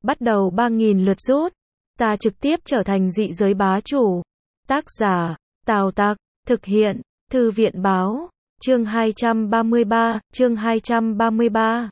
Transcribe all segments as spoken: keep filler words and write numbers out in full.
bắt đầu ba nghìn lượt rút. Ta trực tiếp trở thành dị giới bá chủ. Tác giả, Tào Tặc, thực hiện, Thư viện báo, chương hai trăm ba mươi ba, chương hai trăm ba mươi ba.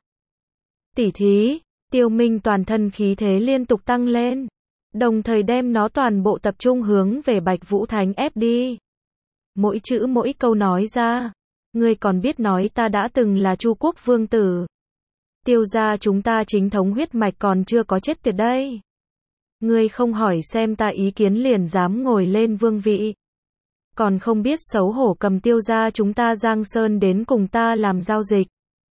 Tỉ thí, Tiêu Minh toàn thân khí thế liên tục tăng lên, đồng thời đem nó toàn bộ tập trung hướng về Bạch Vũ Thánh ép đi. Mỗi chữ mỗi câu nói ra, ngươi còn biết nói ta đã từng là Chu quốc vương tử. Tiêu gia chúng ta chính thống huyết mạch còn chưa có chết tuyệt đây. Ngươi không hỏi xem ta ý kiến liền dám ngồi lên vương vị. Còn không biết xấu hổ cầm Tiêu gia chúng ta Giang Sơn đến cùng ta làm giao dịch.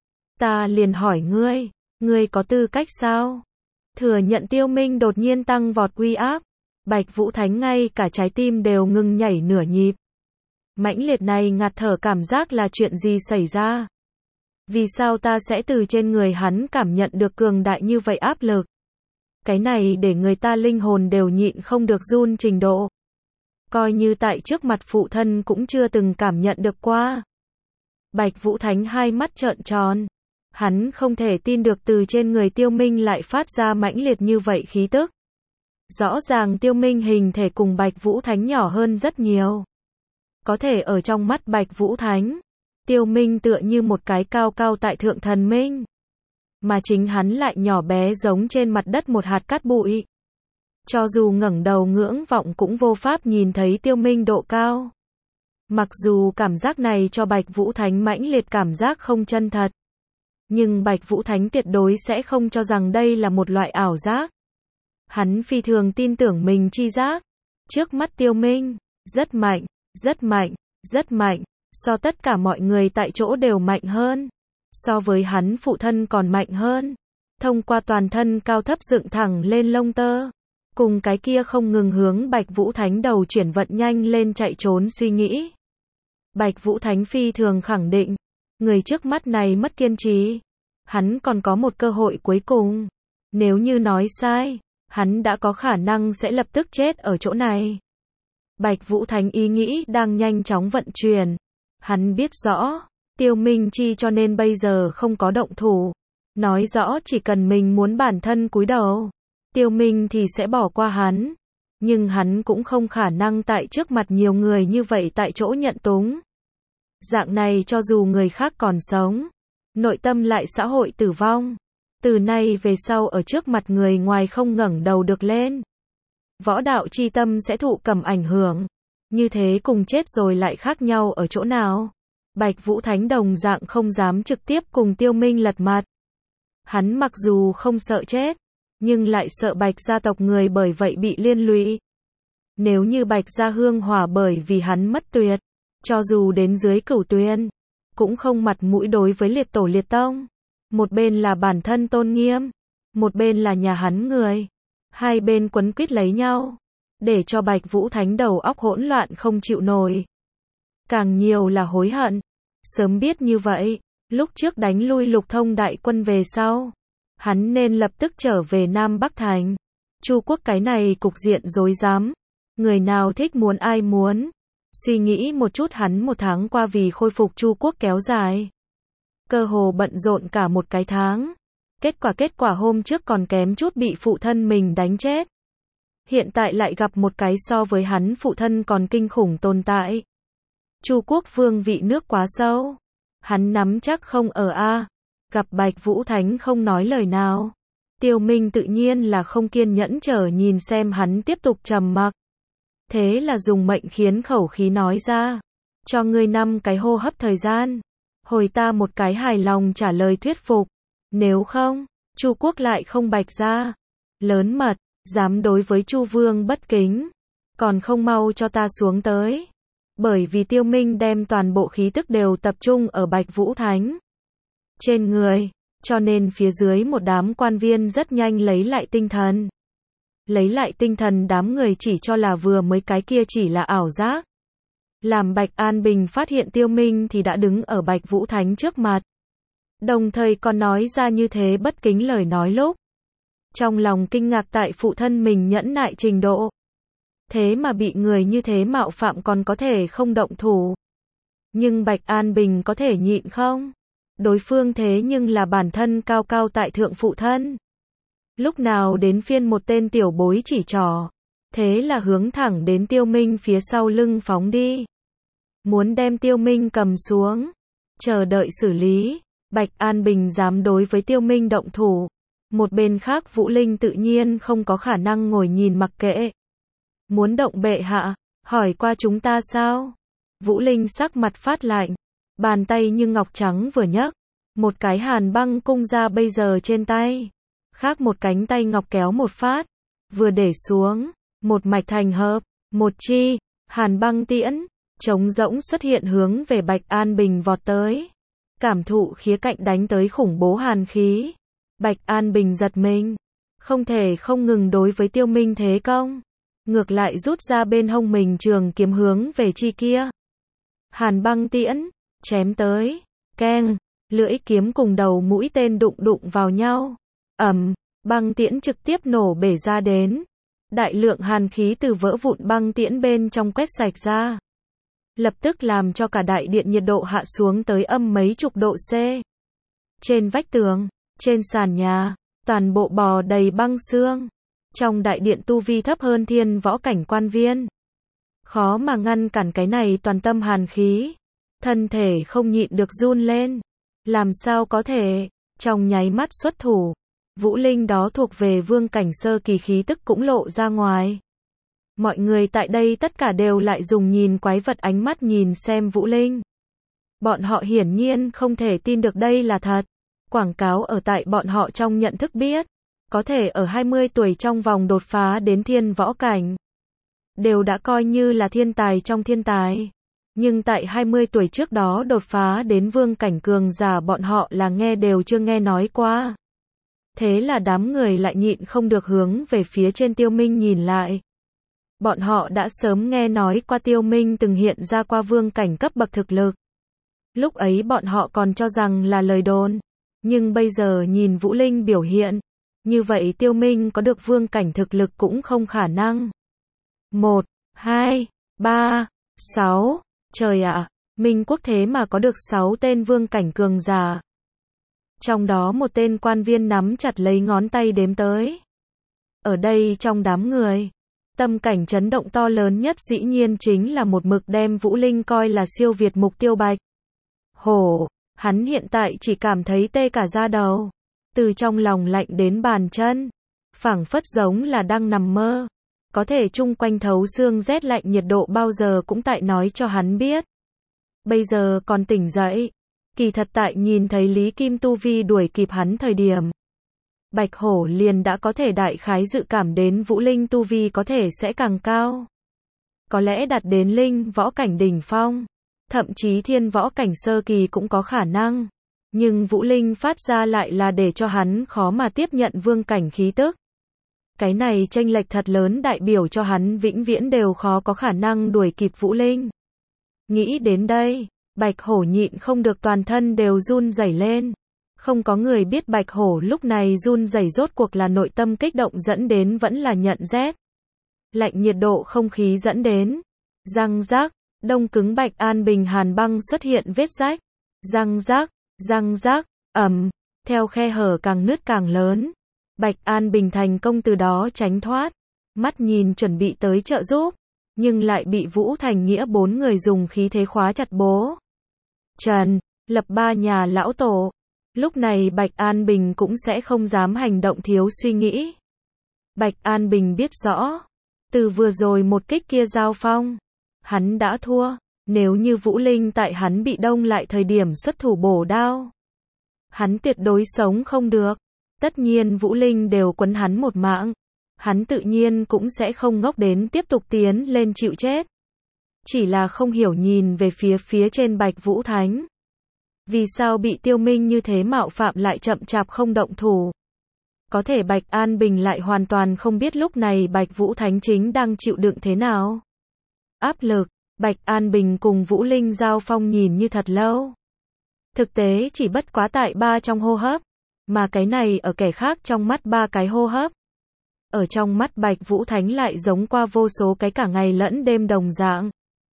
Ta liền hỏi ngươi, ngươi có tư cách sao? Thừa nhận Tiêu Minh đột nhiên tăng vọt uy áp. Bạch Vũ Thánh ngay cả trái tim đều ngừng nhảy nửa nhịp. Mãnh liệt này ngạt thở cảm giác là chuyện gì xảy ra? Vì sao ta sẽ từ trên người hắn cảm nhận được cường đại như vậy áp lực? Cái này để người ta linh hồn đều nhịn không được run trình độ. Coi như tại trước mặt phụ thân cũng chưa từng cảm nhận được qua. Bạch Vũ Thánh hai mắt trợn tròn. Hắn không thể tin được từ trên người Tiêu Minh lại phát ra mãnh liệt như vậy khí tức. Rõ ràng Tiêu Minh hình thể cùng Bạch Vũ Thánh nhỏ hơn rất nhiều. Có thể ở trong mắt Bạch Vũ Thánh, Tiêu Minh tựa như một cái cao cao tại thượng thần minh. Mà chính hắn lại nhỏ bé giống trên mặt đất một hạt cát bụi. Cho dù ngẩng đầu ngưỡng vọng cũng vô pháp nhìn thấy Tiêu Minh độ cao. Mặc dù cảm giác này cho Bạch Vũ Thánh mãnh liệt cảm giác không chân thật. Nhưng Bạch Vũ Thánh tuyệt đối sẽ không cho rằng đây là một loại ảo giác. Hắn phi thường tin tưởng mình chi giác. Trước mắt Tiêu Minh, rất mạnh, rất mạnh, rất mạnh, so tất cả mọi người tại chỗ đều mạnh hơn. So với hắn phụ thân còn mạnh hơn. Thông qua toàn thân cao thấp dựng thẳng lên lông tơ. Cùng cái kia không ngừng hướng Bạch Vũ Thánh đầu chuyển vận nhanh lên chạy trốn suy nghĩ. Bạch Vũ Thánh phi thường khẳng định. Người trước mắt này mất kiên trì. Hắn còn có một cơ hội cuối cùng. Nếu như nói sai, hắn đã có khả năng sẽ lập tức chết ở chỗ này. Bạch Vũ Thánh ý nghĩ đang nhanh chóng vận chuyển. Hắn biết rõ, Tiêu Minh chi cho nên bây giờ không có động thủ. Nói rõ chỉ cần mình muốn bản thân cúi đầu, Tiêu Minh thì sẽ bỏ qua hắn. Nhưng hắn cũng không khả năng tại trước mặt nhiều người như vậy tại chỗ nhận túng. Dạng này cho dù người khác còn sống, nội tâm lại xã hội tử vong. Từ nay về sau ở trước mặt người ngoài không ngẩng đầu được lên. Võ đạo chi tâm sẽ thụ cầm ảnh hưởng. Như thế cùng chết rồi lại khác nhau ở chỗ nào? Bạch Vũ Thánh đồng dạng không dám trực tiếp cùng Tiêu Minh lật mặt. Hắn mặc dù không sợ chết, nhưng lại sợ Bạch gia tộc người bởi vậy bị liên lụy. Nếu như Bạch gia hương hỏa bởi vì hắn mất tuyệt, cho dù đến dưới cửu tuyên, cũng không mặt mũi đối với liệt tổ liệt tông. Một bên là bản thân tôn nghiêm, một bên là nhà hắn người. Hai bên quấn quýt lấy nhau, để cho Bạch Vũ Thánh đầu óc hỗn loạn không chịu nổi. Càng nhiều là hối hận. Sớm biết như vậy, lúc trước đánh lui Lục Thông đại quân về sau, hắn nên lập tức trở về Nam Bắc Thành. Chu quốc cái này cục diện rối rắm, người nào thích muốn ai muốn. Suy nghĩ một chút hắn một tháng qua vì khôi phục Chu quốc kéo dài. Cơ hồ bận rộn cả một cái tháng. Kết quả kết quả hôm trước còn kém chút bị phụ thân mình đánh chết. Hiện tại lại gặp một cái so với hắn phụ thân còn kinh khủng tồn tại. Chu quốc vương vị nước quá sâu. Hắn nắm chắc không ở a. Gặp Bạch Vũ Thánh không nói lời nào. Tiêu Minh tự nhiên là không kiên nhẫn chờ nhìn xem hắn tiếp tục trầm mặc. Thế là dùng mệnh khiến khẩu khí nói ra. Cho ngươi năm cái hô hấp thời gian. Hồi ta một cái hài lòng trả lời thuyết phục. Nếu không, Chu quốc lại không Bạch gia. Lớn mật, dám đối với Chu vương bất kính. Còn không mau cho ta xuống tới. Bởi vì Tiêu Minh đem toàn bộ khí tức đều tập trung ở Bạch Vũ Thánh trên người, cho nên phía dưới một đám quan viên rất nhanh lấy lại tinh thần. Lấy lại tinh thần đám người chỉ cho là vừa mới cái kia chỉ là ảo giác. Làm Bạch An Bình phát hiện Tiêu Minh thì đã đứng ở Bạch Vũ Thánh trước mặt. Đồng thời còn nói ra như thế bất kính lời nói lúc. Trong lòng kinh ngạc tại phụ thân mình nhẫn nại trình độ. Thế mà bị người như thế mạo phạm còn có thể không động thủ. Nhưng Bạch An Bình có thể nhịn không? Đối phương thế nhưng là bản thân cao cao tại thượng phụ thân. Lúc nào đến phiên một tên tiểu bối chỉ trỏ. Thế là hướng thẳng đến Tiêu Minh phía sau lưng phóng đi. Muốn đem Tiêu Minh cầm xuống. Chờ đợi xử lý. Bạch An Bình dám đối với Tiêu Minh động thủ. Một bên khác Vũ Linh tự nhiên không có khả năng ngồi nhìn mặc kệ. Muốn động bệ hạ, hỏi qua chúng ta sao? Vũ Linh sắc mặt phát lạnh. Bàn tay như ngọc trắng vừa nhấc. Một cái hàn băng cung ra bây giờ trên tay. Khác một cánh tay ngọc kéo một phát. Vừa để xuống. Một mạch thành hợp. Một chi. Hàn băng tiễn. Trống rỗng xuất hiện hướng về Bạch An Bình vọt tới. Cảm thụ khía cạnh đánh tới khủng bố hàn khí. Bạch An Bình giật mình. Không thể không ngừng đối với Tiêu Minh thế công. Ngược lại rút ra bên hông mình trường kiếm hướng về chi kia. Hàn băng tiễn. Chém tới. Keng. Lưỡi kiếm cùng đầu mũi tên đụng đụng vào nhau. Ầm. Băng tiễn trực tiếp nổ bể ra đến. Đại lượng hàn khí từ vỡ vụn băng tiễn bên trong quét sạch ra. Lập tức làm cho cả đại điện nhiệt độ hạ xuống tới âm mấy chục độ C. Trên vách tường, trên sàn nhà, toàn bộ bò đầy băng xương. Trong đại điện tu vi thấp hơn thiên võ cảnh quan viên. Khó mà ngăn cản cái này toàn tâm hàn khí. Thân thể không nhịn được run lên. Làm sao có thể, trong nháy mắt xuất thủ. Vũ Linh đó thuộc về vương cảnh sơ kỳ khí tức cũng lộ ra ngoài. Mọi người tại đây tất cả đều lại dùng nhìn quái vật ánh mắt nhìn xem Vũ Linh. Bọn họ hiển nhiên không thể tin được đây là thật. Quảng cáo ở tại bọn họ trong nhận thức biết. Có thể ở hai mươi tuổi trong vòng đột phá đến thiên võ cảnh. Đều đã coi như là thiên tài trong thiên tài. Nhưng tại hai mươi tuổi trước đó đột phá đến vương cảnh cường giả bọn họ là nghe đều chưa nghe nói qua. Thế là đám người lại nhịn không được hướng về phía trên Tiêu Minh nhìn lại. Bọn họ đã sớm nghe nói qua Tiêu Minh từng hiện ra qua vương cảnh cấp bậc thực lực. Lúc ấy bọn họ còn cho rằng là lời đồn. Nhưng bây giờ nhìn Vũ Linh biểu hiện. Như vậy Tiêu Minh có được vương cảnh thực lực cũng không khả năng. Một, hai, ba, sáu. Trời ạ, Minh quốc thế mà có được sáu tên vương cảnh cường giả. Trong đó một tên quan viên nắm chặt lấy ngón tay đếm tới. Ở đây trong đám người, tâm cảnh chấn động to lớn nhất dĩ nhiên chính là một mực đem Vũ Linh coi là siêu việt mục tiêu Bạch Hổ. Hắn hiện tại chỉ cảm thấy tê cả da đầu. Từ trong lòng lạnh đến bàn chân. Phảng phất giống là đang nằm mơ. Có thể chung quanh thấu xương rét lạnh nhiệt độ bao giờ cũng tại nói cho hắn biết. Bây giờ còn tỉnh dậy. Kỳ thật tại nhìn thấy Lý Kim tu vi đuổi kịp hắn thời điểm. Bạch Hổ liền đã có thể đại khái dự cảm đến Vũ Linh tu vi có thể sẽ càng cao. Có lẽ đạt đến linh võ cảnh đỉnh phong. Thậm chí thiên võ cảnh sơ kỳ cũng có khả năng. Nhưng Vũ Linh phát ra lại là để cho hắn khó mà tiếp nhận vương cảnh khí tức. Cái này chênh lệch thật lớn đại biểu cho hắn vĩnh viễn đều khó có khả năng đuổi kịp Vũ Linh. Nghĩ đến đây, Bạch Hổ nhịn không được toàn thân đều run rẩy lên. Không có người biết Bạch Hổ lúc này run rẩy rốt cuộc là nội tâm kích động dẫn đến vẫn là nhận rét. Lạnh nhiệt độ không khí dẫn đến. Răng rác, đông cứng Bạch An Bình hàn băng xuất hiện vết rách. Răng rác, răng rác, ầm, theo khe hở càng nứt càng lớn. Bạch An Bình thành công từ đó tránh thoát. Mắt nhìn chuẩn bị tới trợ giúp. Nhưng lại bị Vũ Thành Nghĩa bốn người dùng khí thế khóa chặt bố. Trần, Lập ba nhà lão tổ. Lúc này Bạch An Bình cũng sẽ không dám hành động thiếu suy nghĩ. Bạch An Bình biết rõ. Từ vừa rồi một kích kia giao phong. Hắn đã thua. Nếu như Vũ Linh tại hắn bị đông lại thời điểm xuất thủ bổ đao. Hắn tuyệt đối sống không được. Tất nhiên Vũ Linh đều quấn hắn một mạng. Hắn tự nhiên cũng sẽ không ngốc đến tiếp tục tiến lên chịu chết. Chỉ là không hiểu nhìn về phía phía trên Bạch Vũ Thánh. Vì sao bị Tiêu Minh như thế mạo phạm lại chậm chạp không động thủ. Có thể Bạch An Bình lại hoàn toàn không biết lúc này Bạch Vũ Thánh chính đang chịu đựng thế nào. Áp lực, Bạch An Bình cùng Vũ Linh giao phong nhìn như thật lâu. Thực tế chỉ bất quá tại ba trong hô hấp. Mà cái này ở kẻ khác trong mắt ba cái hô hấp. Ở trong mắt Bạch Vũ Thánh lại giống qua vô số cái cả ngày lẫn đêm đồng dạng.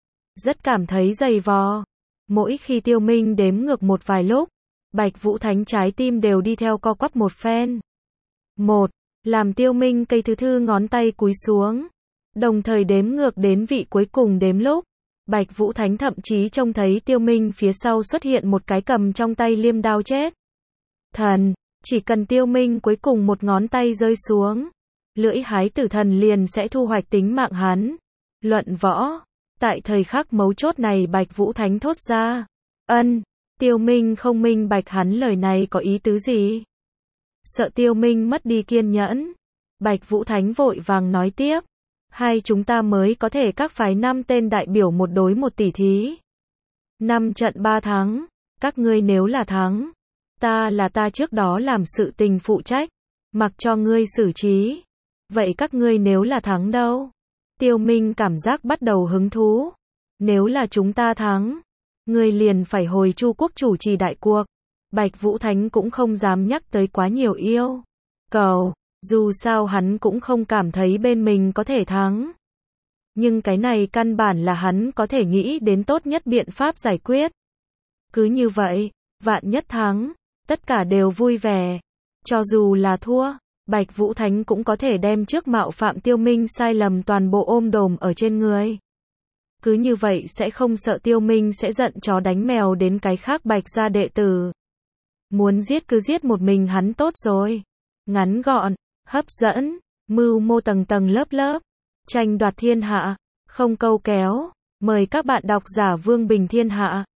Rất cảm thấy dày vò. Mỗi khi Tiêu Minh đếm ngược một vài lúc, Bạch Vũ Thánh trái tim đều đi theo co quắp một phen. Một, Làm Tiêu Minh cây thứ thư ngón tay cúi xuống, đồng thời đếm ngược đến vị cuối cùng đếm lúc. Bạch Vũ Thánh thậm chí trông thấy Tiêu Minh phía sau xuất hiện một cái cầm trong tay liêm đao chết. Thần, chỉ cần Tiêu Minh cuối cùng một ngón tay rơi xuống, lưỡi hái tử thần liền sẽ thu hoạch tính mạng hắn. Luận võ, tại thời khắc mấu chốt này Bạch Vũ Thánh thốt ra. Ân, Tiêu Minh không minh bạch hắn lời này có ý tứ gì. Sợ Tiêu Minh mất đi kiên nhẫn, Bạch Vũ Thánh vội vàng nói tiếp. Hai chúng ta mới có thể các phái năm tên đại biểu một đối một tỷ thí. Năm trận ba thắng, các ngươi nếu là thắng, ta là ta trước đó làm sự tình phụ trách, mặc cho ngươi xử trí. Vậy các ngươi nếu là thắng đâu? Tiêu Minh cảm giác bắt đầu hứng thú. Nếu là chúng ta thắng, ngươi liền phải hồi Chu quốc chủ trì đại cuộc. Bạch Vũ Thánh cũng không dám nhắc tới quá nhiều yêu cầu, dù sao hắn cũng không cảm thấy bên mình có thể thắng. Nhưng cái này căn bản là hắn có thể nghĩ đến tốt nhất biện pháp giải quyết. Cứ như vậy, vạn nhất thắng, tất cả đều vui vẻ. Cho dù là thua, Bạch Vũ Thánh cũng có thể đem trước mạo phạm Tiêu Minh sai lầm toàn bộ ôm đồm ở trên người. Cứ như vậy sẽ không sợ Tiêu Minh sẽ giận chó đánh mèo đến cái khác Bạch gia đệ tử. Muốn giết cứ giết một mình hắn tốt rồi. Ngắn gọn, hấp dẫn, mưu mô tầng tầng lớp lớp, tranh đoạt thiên hạ, không câu kéo. Mời các bạn đọc giả Vương Bình Thiên Hạ.